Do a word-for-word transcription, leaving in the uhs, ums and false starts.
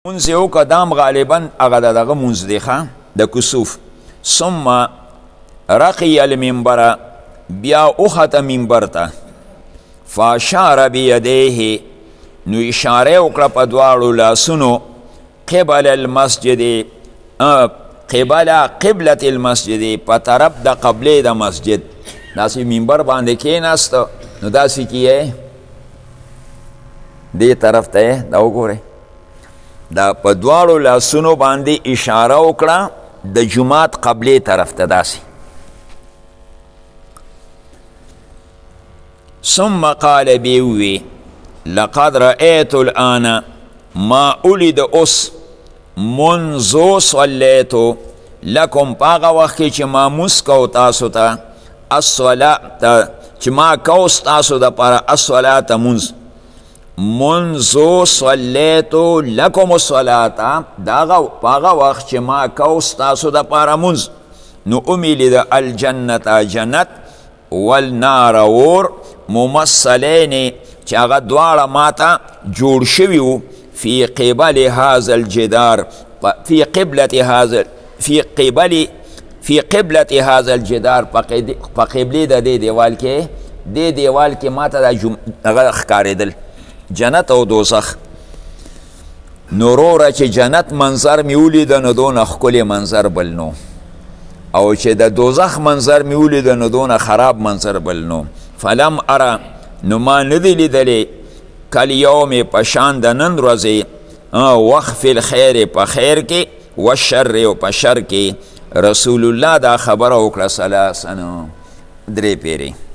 منځ یې وکړه دام غالبا هغه د دغه منځ دی ښه د کسوف. ثم رقی المنبره بیا وخته منبر ته فاشار بیدیه نو اشاره وکړه په دواړو لاسونو قبل المسجد قبل قبلة المسجد په طرف د قبلې د مسجد. داسې منبر باندې کېناسته نو داسې کیه دې طرف ته دا وګورئ دا په دواړو لاسونو باندې اشاره وکړه د جومات قبلې طرف ته داسې. ثم قال بیوی لقد رأیت الآن ما اولید اوس منذ صلیتو لکم پاغه وخت چې ما موس کو تاسو ته الصلاة چې ما کوس تاسو د پاره الصلاة منز منذ صلیتو لکم الصلاة داغه پاغه وخت چې ما کوس تاسو د پاره منز نو امیل د الجنت جنت والنار اور ممثلین چې هغه دواړه ماته جوړ شوي وو فی قبل هذا الجدار فی قبلة هذا فی قبل فی قبلة هذا الجدار په قبلې د دې دیوال کې دې دیوال کې ماته هغه ښکارېدل جنت او دوزخ. نو وروره چې جنت منظر مې ولیده نو دونه ښکلی منظر بل نو او چې د دوزخ منظر مې ولیده نو دونه خراب منظر بل نو. فلم اره نو ما ندی لیدلی کالیوم په شان د نن ورځې وخف الخیر په خیر کې والشر او په شر کې. رسول الله دا خبره وکړه ثلاثا درې پیرې.